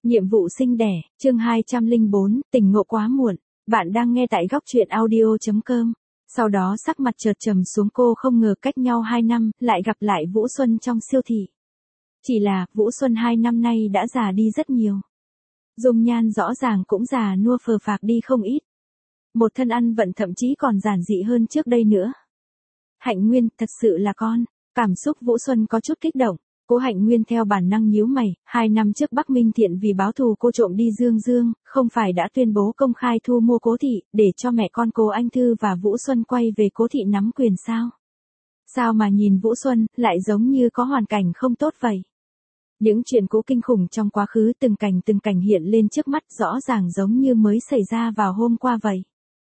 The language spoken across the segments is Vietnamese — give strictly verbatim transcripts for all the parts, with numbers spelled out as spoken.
Nhiệm vụ sinh đẻ, chương hai trăm lẻ bốn, tỉnh ngộ quá muộn. Bạn đang nghe tại góc truyện audio chấm com. Sau đó sắc mặt chợt trầm xuống, cô không ngờ cách nhau hai năm, lại gặp lại Vũ Xuân trong siêu thị. Chỉ là, Vũ Xuân hai năm nay đã già đi rất nhiều. Dung nhan rõ ràng cũng già nua phờ phạc đi không ít. Một thân ăn vận thậm chí còn giản dị hơn trước đây nữa. Hạnh Nguyên, thật sự là con. Cảm xúc Vũ Xuân có chút kích động. Cố Hạnh Nguyên theo bản năng nhíu mày, hai năm trước Bắc Minh Thiện vì báo thù cô trộm đi Dương Dương, không phải đã tuyên bố công khai thu mua Cố thị, để cho mẹ con Cố Anh Thư và Vũ Xuân quay về Cố thị nắm quyền sao? Sao mà nhìn Vũ Xuân, lại giống như có hoàn cảnh không tốt vậy? Những chuyện cũ kinh khủng trong quá khứ từng cảnh từng cảnh hiện lên trước mắt, rõ ràng giống như mới xảy ra vào hôm qua vậy.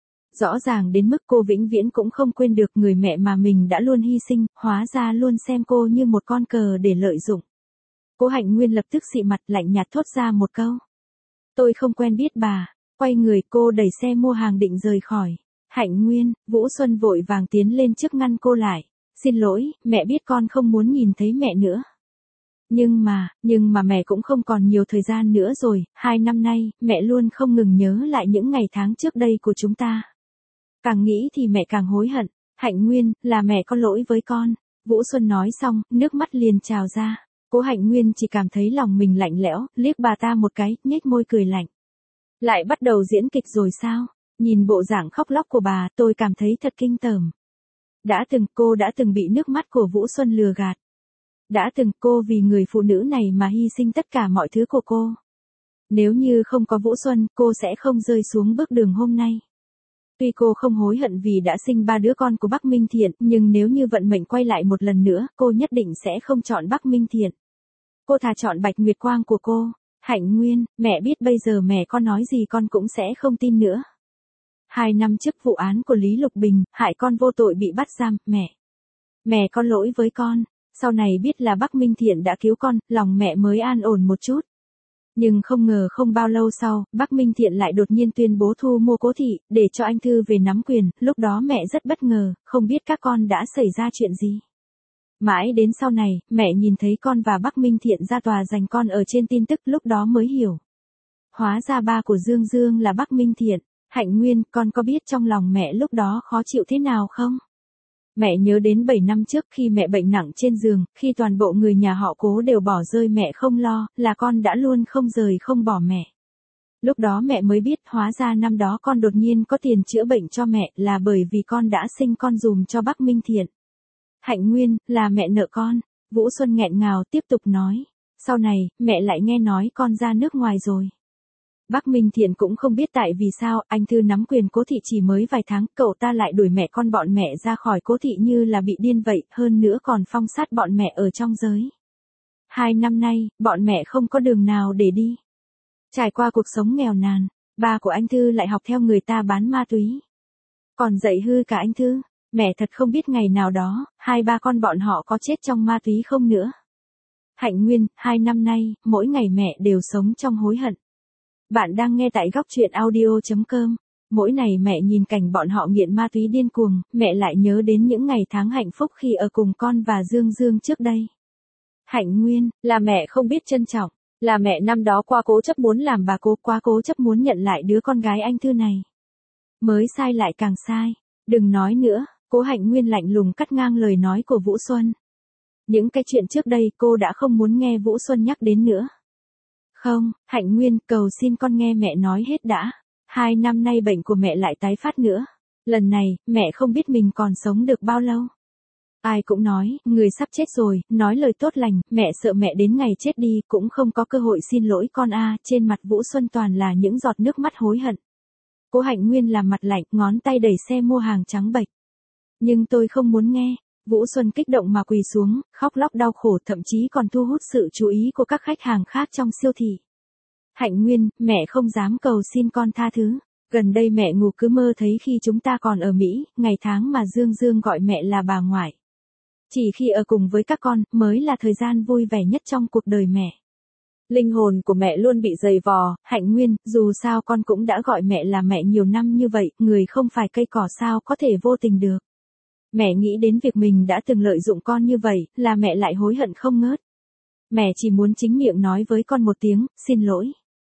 Rõ ràng đến mức cô vĩnh viễn cũng không quên được người mẹ mà mình đã luôn hy sinh, hóa ra luôn xem cô như một con cờ để lợi dụng. Cố Hạnh Nguyên lập tức xị mặt, lạnh nhạt thốt ra một câu. Tôi không quen biết bà. Quay người, cô đẩy xe mua hàng định rời khỏi. Hạnh Nguyên, Vũ Xuân vội vàng tiến lên trước ngăn cô lại. Xin lỗi, mẹ biết con không muốn nhìn thấy mẹ nữa. Nhưng mà, nhưng mà mẹ cũng không còn nhiều thời gian nữa rồi, hai năm nay, mẹ luôn không ngừng nhớ lại những ngày tháng trước đây của chúng ta. Càng nghĩ thì mẹ càng hối hận. Hạnh Nguyên, là mẹ có lỗi với con. Vũ Xuân nói xong, nước mắt liền trào ra. Cố Hạnh Nguyên chỉ cảm thấy lòng mình lạnh lẽo, liếc bà ta một cái, nhếch môi cười lạnh. Lại bắt đầu diễn kịch rồi sao? Nhìn bộ dạng khóc lóc của bà, tôi cảm thấy thật kinh tởm. Đã từng, cô đã từng bị nước mắt của Vũ Xuân lừa gạt. Đã từng, cô vì người phụ nữ này mà hy sinh tất cả mọi thứ của cô. Nếu như không có Vũ Xuân, cô sẽ không rơi xuống bước đường hôm nay. Tuy cô không hối hận vì đã sinh ba đứa con của Bắc Minh Thiện, nhưng nếu như vận mệnh quay lại một lần nữa, cô nhất định sẽ không chọn Bắc Minh Thiện. Cô thà chọn Bạch Nguyệt Quang của cô. Hạnh Nguyên, mẹ biết bây giờ mẹ có nói gì con cũng sẽ không tin nữa. Hai năm trước vụ án của Lý Lục Bình, hại con vô tội bị bắt giam, mẹ. Mẹ có lỗi với con. Sau này biết là Bắc Minh Thiện đã cứu con, lòng mẹ mới an ổn một chút. Nhưng không ngờ không bao lâu sau, Bắc Minh Thiện lại đột nhiên tuyên bố thu mua Cố thị, để cho anh Thư về nắm quyền, lúc đó mẹ rất bất ngờ, không biết các con đã xảy ra chuyện gì. Mãi đến sau này, mẹ nhìn thấy con và Bắc Minh Thiện ra tòa giành con ở trên tin tức, lúc đó mới hiểu. Hóa ra ba của Dương Dương là Bắc Minh Thiện. Hạnh Nguyên, con có biết trong lòng mẹ lúc đó khó chịu thế nào không? Mẹ nhớ đến bảy năm trước khi mẹ bệnh nặng trên giường, khi toàn bộ người nhà họ Cố đều bỏ rơi mẹ không lo, là con đã luôn không rời không bỏ mẹ. Lúc đó mẹ mới biết hóa ra năm đó con đột nhiên có tiền chữa bệnh cho mẹ là bởi vì con đã sinh con dùm cho Bắc Minh Thiện. Hạnh Nguyên, là mẹ nợ con. Vũ Xuân nghẹn ngào tiếp tục nói. Sau này, mẹ lại nghe nói con ra nước ngoài rồi. Bắc Minh Thiện cũng không biết tại vì sao, anh Thư nắm quyền Cố thị chỉ mới vài tháng, cậu ta lại đuổi mẹ con bọn mẹ ra khỏi Cố thị như là bị điên vậy, hơn nữa còn phong sát bọn mẹ ở trong giới. Hai năm nay, bọn mẹ không có đường nào để đi. Trải qua cuộc sống nghèo nàn, ba của anh Thư lại học theo người ta bán ma túy. Còn dạy hư cả anh Thư, mẹ thật không biết ngày nào đó, hai ba con bọn họ có chết trong ma túy không nữa. Hạnh Nguyên, hai năm nay, mỗi ngày mẹ đều sống trong hối hận. Bạn đang nghe tại góc truyện audio chấm com. Mỗi ngày mẹ nhìn cảnh bọn họ nghiện ma túy điên cuồng, mẹ lại nhớ đến những ngày tháng hạnh phúc khi ở cùng con và Dương Dương trước đây. Hạnh Nguyên, là mẹ không biết trân trọng, là mẹ năm đó qua cố chấp muốn làm bà Cố, quá cố chấp muốn nhận lại đứa con gái anh Thư này. Mới sai lại càng sai, đừng nói nữa, Cố Hạnh Nguyên lạnh lùng cắt ngang lời nói của Vũ Xuân. Những cái chuyện trước đây cô đã không muốn nghe Vũ Xuân nhắc đến nữa. Không, Hạnh Nguyên, cầu xin con nghe mẹ nói hết đã. Hai năm nay bệnh của mẹ lại tái phát nữa. Lần này, mẹ không biết mình còn sống được bao lâu. Ai cũng nói, người sắp chết rồi, nói lời tốt lành, mẹ sợ mẹ đến ngày chết đi, cũng không có cơ hội xin lỗi con a. Trên mặt Vũ Xuân toàn là những giọt nước mắt hối hận. Cố Hạnh Nguyên làm mặt lạnh, ngón tay đẩy xe mua hàng trắng bệch. Nhưng tôi không muốn nghe. Vũ Xuân kích động mà quỳ xuống, khóc lóc đau khổ, thậm chí còn thu hút sự chú ý của các khách hàng khác trong siêu thị. Hạnh Nguyên, mẹ không dám cầu xin con tha thứ. Gần đây mẹ ngủ cứ mơ thấy khi chúng ta còn ở Mỹ, ngày tháng mà Dương Dương gọi mẹ là bà ngoại. Chỉ khi ở cùng với các con, mới là thời gian vui vẻ nhất trong cuộc đời mẹ. Linh hồn của mẹ luôn bị dày vò. Hạnh Nguyên, dù sao con cũng đã gọi mẹ là mẹ nhiều năm như vậy, người không phải cây cỏ sao có thể vô tình được. Mẹ nghĩ đến việc mình đã từng lợi dụng con như vậy, là mẹ lại hối hận không ngớt. Mẹ chỉ muốn chính miệng nói với con một tiếng, xin lỗi.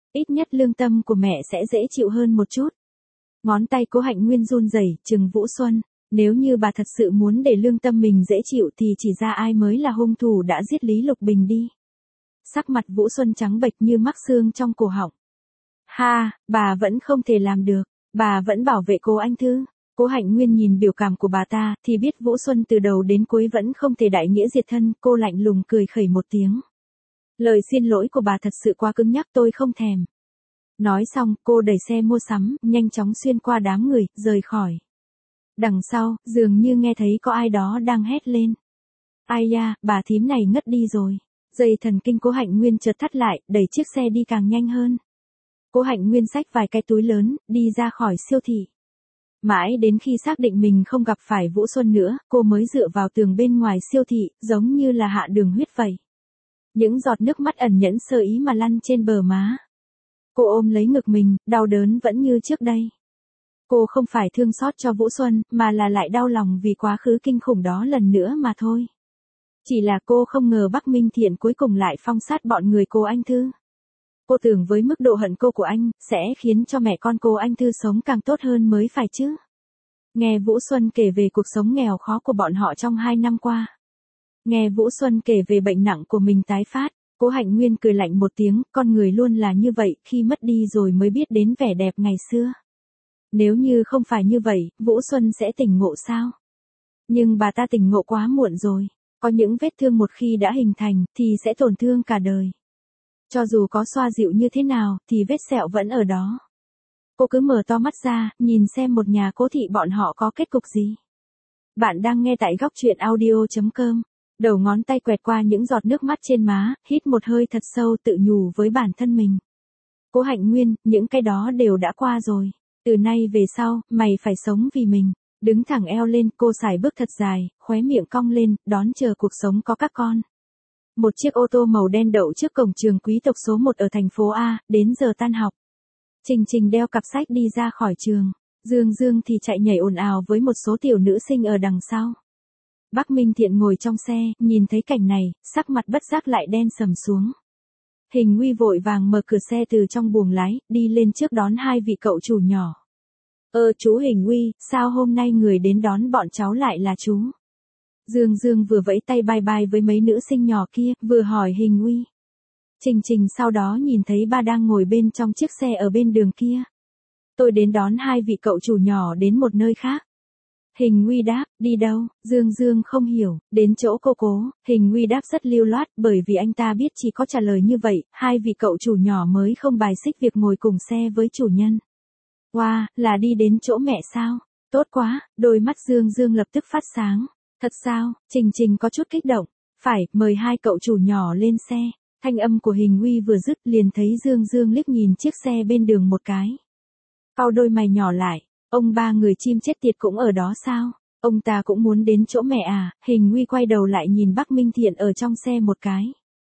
Ít nhất lương tâm của mẹ sẽ dễ chịu hơn một chút. Ngón tay Cố Hạnh Nguyên run rẩy, trừng Vũ Xuân. Nếu như bà thật sự muốn để lương tâm mình dễ chịu thì chỉ ra ai mới là hung thủ đã giết Lý Lục Bình đi. Sắc mặt Vũ Xuân trắng bệch như mắc xương trong cổ họng. Ha, bà vẫn không thể làm được. Bà vẫn bảo vệ cô anh Thư. Cố Hạnh Nguyên nhìn biểu cảm của bà ta thì biết Vũ Xuân từ đầu đến cuối vẫn không thể đại nghĩa diệt thân. Cô lạnh lùng cười khẩy một tiếng. Lời xin lỗi của bà thật sự quá cứng nhắc, tôi không thèm. Nói xong, cô đẩy xe mua sắm, nhanh chóng xuyên qua đám người, rời khỏi. Đằng sau, dường như nghe thấy có ai đó đang hét lên. Ai da, bà thím này ngất đi rồi. Dây thần kinh Cố Hạnh Nguyên chợt thắt lại, đẩy chiếc xe đi càng nhanh hơn. Cố Hạnh Nguyên xách vài cái túi lớn, đi ra khỏi siêu thị. Mãi đến khi xác định mình không gặp phải Vũ Xuân nữa, cô mới dựa vào tường bên ngoài siêu thị, giống như là hạ đường huyết vậy. Những giọt nước mắt ẩn nhẫn sơ ý mà lăn trên bờ má. Cô ôm lấy ngực mình, đau đớn vẫn như trước đây. Cô không phải thương xót cho Vũ Xuân, mà là lại đau lòng vì quá khứ kinh khủng đó lần nữa mà thôi. Chỉ là cô không ngờ Bắc Minh Thiện cuối cùng lại phong sát bọn người cô anh Thư. Cô tưởng với mức độ hận cô của anh, sẽ khiến cho mẹ con cô anh Thư sống càng tốt hơn mới phải chứ. Nghe Vũ Xuân kể về cuộc sống nghèo khó của bọn họ trong hai năm qua. Nghe Vũ Xuân kể về bệnh nặng của mình tái phát, Cố Hạnh Nguyên cười lạnh một tiếng, con người luôn là như vậy, khi mất đi rồi mới biết đến vẻ đẹp ngày xưa. Nếu như không phải như vậy, Vũ Xuân sẽ tỉnh ngộ sao? Nhưng bà ta tỉnh ngộ quá muộn rồi. Có những vết thương một khi đã hình thành, thì sẽ tổn thương cả đời. Cho dù có xoa dịu như thế nào, thì vết sẹo vẫn ở đó. Cô cứ mở to mắt ra, nhìn xem một nhà Cố thị bọn họ có kết cục gì. Bạn đang nghe tại góc truyện audio chấm com. Đầu ngón tay quẹt qua những giọt nước mắt trên má, hít một hơi thật sâu tự nhủ với bản thân mình. Cố Hạnh Nguyên, những cái đó đều đã qua rồi. Từ nay về sau, mày phải sống vì mình. Đứng thẳng eo lên, cô sải bước thật dài, khóe miệng cong lên, đón chờ cuộc sống có các con. Một chiếc ô tô màu đen đậu trước cổng trường quý tộc số một ở thành phố A, đến giờ tan học. Trình Trình đeo cặp sách đi ra khỏi trường. Dương Dương thì chạy nhảy ồn ào với một số tiểu nữ sinh ở đằng sau. Bắc Minh Thiện ngồi trong xe, nhìn thấy cảnh này, sắc mặt bất giác lại đen sầm xuống. Hình Nguy vội vàng mở cửa xe từ trong buồng lái, đi lên trước đón hai vị cậu chủ nhỏ. Ơ chú Hình Nguy, sao hôm nay người đến đón bọn cháu lại là chú? Dương Dương vừa vẫy tay bye bye với mấy nữ sinh nhỏ kia, vừa hỏi Hình Nguy. Trình Trình sau đó nhìn thấy ba đang ngồi bên trong chiếc xe ở bên đường kia. Tôi đến đón hai vị cậu chủ nhỏ đến một nơi khác. Hình Nguy đáp, đi đâu? Dương Dương không hiểu, đến chỗ cô Cố. Hình Nguy đáp rất lưu loát, bởi vì anh ta biết chỉ có trả lời như vậy, hai vị cậu chủ nhỏ mới không bài xích việc ngồi cùng xe với chủ nhân. Wow, là đi đến chỗ mẹ sao? Tốt quá, đôi mắt Dương Dương lập tức phát sáng. Thật sao? Trình Trình có chút kích động. Phải, mời hai cậu chủ nhỏ lên xe. Thanh âm của Hình Nguy vừa dứt liền thấy Dương Dương liếc nhìn chiếc xe bên đường một cái. Cau đôi mày nhỏ lại. Ông ba người chim chết tiệt cũng ở đó sao? Ông ta cũng muốn đến chỗ mẹ à? Hình Nguy quay đầu lại nhìn Bắc Minh Thiện ở trong xe một cái.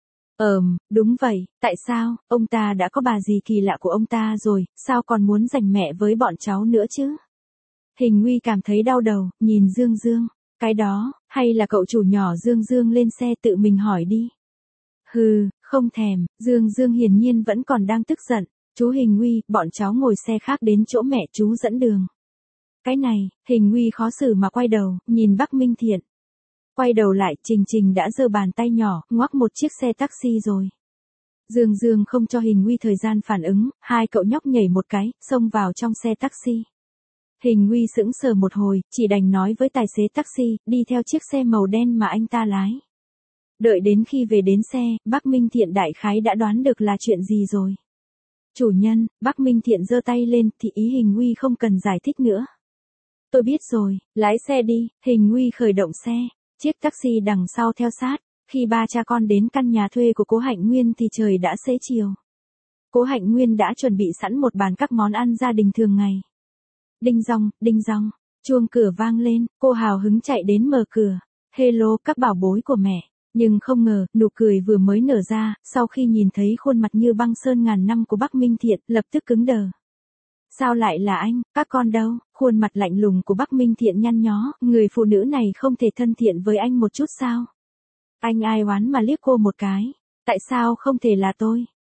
Ờm, đúng vậy, tại sao? Ông ta đã có bà gì kỳ lạ của ông ta rồi, sao còn muốn giành mẹ với bọn cháu nữa chứ? Hình Nguy cảm thấy đau đầu, nhìn Dương Dương. Cái đó, hay là cậu chủ nhỏ Dương Dương lên xe tự mình hỏi đi. Hừ, không thèm, Dương Dương hiển nhiên vẫn còn đang tức giận. Chú Hình Nguy, bọn cháu ngồi xe khác đến chỗ mẹ chú dẫn đường. Cái này, Hình Nguy khó xử mà quay đầu, nhìn Bắc Minh Thiện. Quay đầu lại, Trình Trình đã giơ bàn tay nhỏ, ngoắc một chiếc xe taxi rồi. Dương Dương không cho Hình Nguy thời gian phản ứng, hai cậu nhóc nhảy một cái, xông vào trong xe taxi. Hình Nguy sững sờ một hồi, chỉ đành nói với tài xế taxi, đi theo chiếc xe màu đen mà anh ta lái. Đợi đến khi về đến xe, Bắc Minh Thiện đại khái đã đoán được là chuyện gì rồi. Chủ nhân, Bắc Minh Thiện giơ tay lên, thì ý Hình Nguy không cần giải thích nữa. Tôi biết rồi, lái xe đi. Hình Nguy khởi động xe, chiếc taxi đằng sau theo sát. Khi ba cha con đến căn nhà thuê của Cố Hạnh Nguyên thì trời đã xế chiều. Cố Hạnh Nguyên đã chuẩn bị sẵn một bàn các món ăn gia đình thường ngày. Đinh dong, đinh dong, chuông cửa vang lên, cô hào hứng chạy đến mở cửa. Hello các bảo bối của mẹ. Nhưng không ngờ, nụ cười vừa mới nở ra, sau khi nhìn thấy khuôn mặt như băng sơn ngàn năm của Bắc Minh Thiện, lập tức cứng đờ. Sao lại là anh, các con đâu? Khuôn mặt lạnh lùng của Bắc Minh Thiện nhăn nhó, người phụ nữ này không thể thân thiện với anh một chút sao? Anh ai oán mà liếc cô một cái. Tại sao không thể là tôi?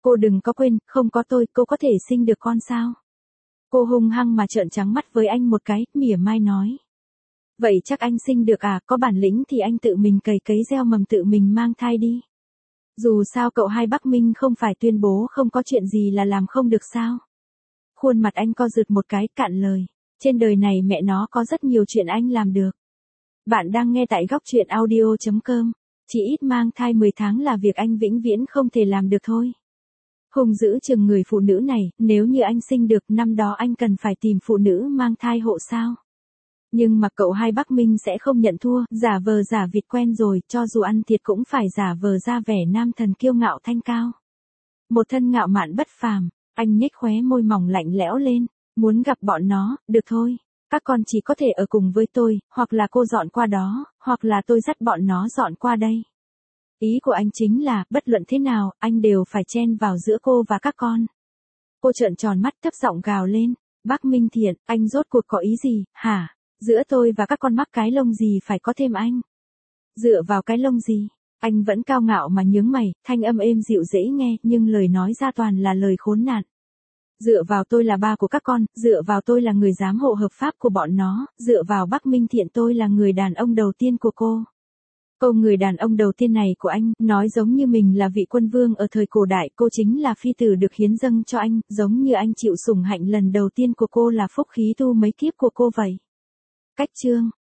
Cô đừng có quên, không có tôi, cô có thể sinh được con sao? Cô hung hăng mà trợn trắng mắt với anh một cái, mỉa mai nói. Vậy chắc anh sinh được à, có bản lĩnh thì anh tự mình cày cấy gieo mầm tự mình mang thai đi. Dù sao cậu hai Bắc Minh không phải tuyên bố không có chuyện gì là làm không được sao? Khuôn mặt anh co rụt một cái, cạn lời. Trên đời này mẹ nó có rất nhiều chuyện anh làm được. Bạn đang nghe tại góc truyện audio chấm com. Chỉ ít mang thai mười tháng là việc anh vĩnh viễn không thể làm được thôi. Hùng giữ chừng người phụ nữ này, nếu như anh sinh được năm đó anh cần phải tìm phụ nữ mang thai hộ sao? Nhưng mà cậu hai Bắc Minh sẽ không nhận thua, giả vờ giả vịt quen rồi, cho dù ăn thiệt cũng phải giả vờ ra vẻ nam thần kiêu ngạo thanh cao. Một thân ngạo mạn bất phàm, anh nhếch khóe môi mỏng lạnh lẽo lên, muốn gặp bọn nó, được thôi, các con chỉ có thể ở cùng với tôi, hoặc là cô dọn qua đó, hoặc là tôi dắt bọn nó dọn qua đây. Ý của anh chính là, bất luận thế nào, anh đều phải chen vào giữa cô và các con. Cô trợn tròn mắt thấp giọng gào lên, Bắc Minh Thiện, anh rốt cuộc có ý gì, hả? Giữa tôi và các con mắc cái lông gì phải có thêm anh? Dựa vào cái lông gì? Anh vẫn cao ngạo mà nhướng mày, thanh âm êm dịu dễ nghe, nhưng lời nói ra toàn là lời khốn nạn. Dựa vào tôi là ba của các con, dựa vào tôi là người giám hộ hợp pháp của bọn nó, dựa vào Bắc Minh Thiện tôi là người đàn ông đầu tiên của cô. Câu người đàn ông đầu tiên này của anh, nói giống như mình là vị quân vương ở thời cổ đại, cô chính là phi tử được hiến dâng cho anh, giống như anh chịu sủng hạnh lần đầu tiên của cô là phúc khí tu mấy kiếp của cô vậy. Cách chương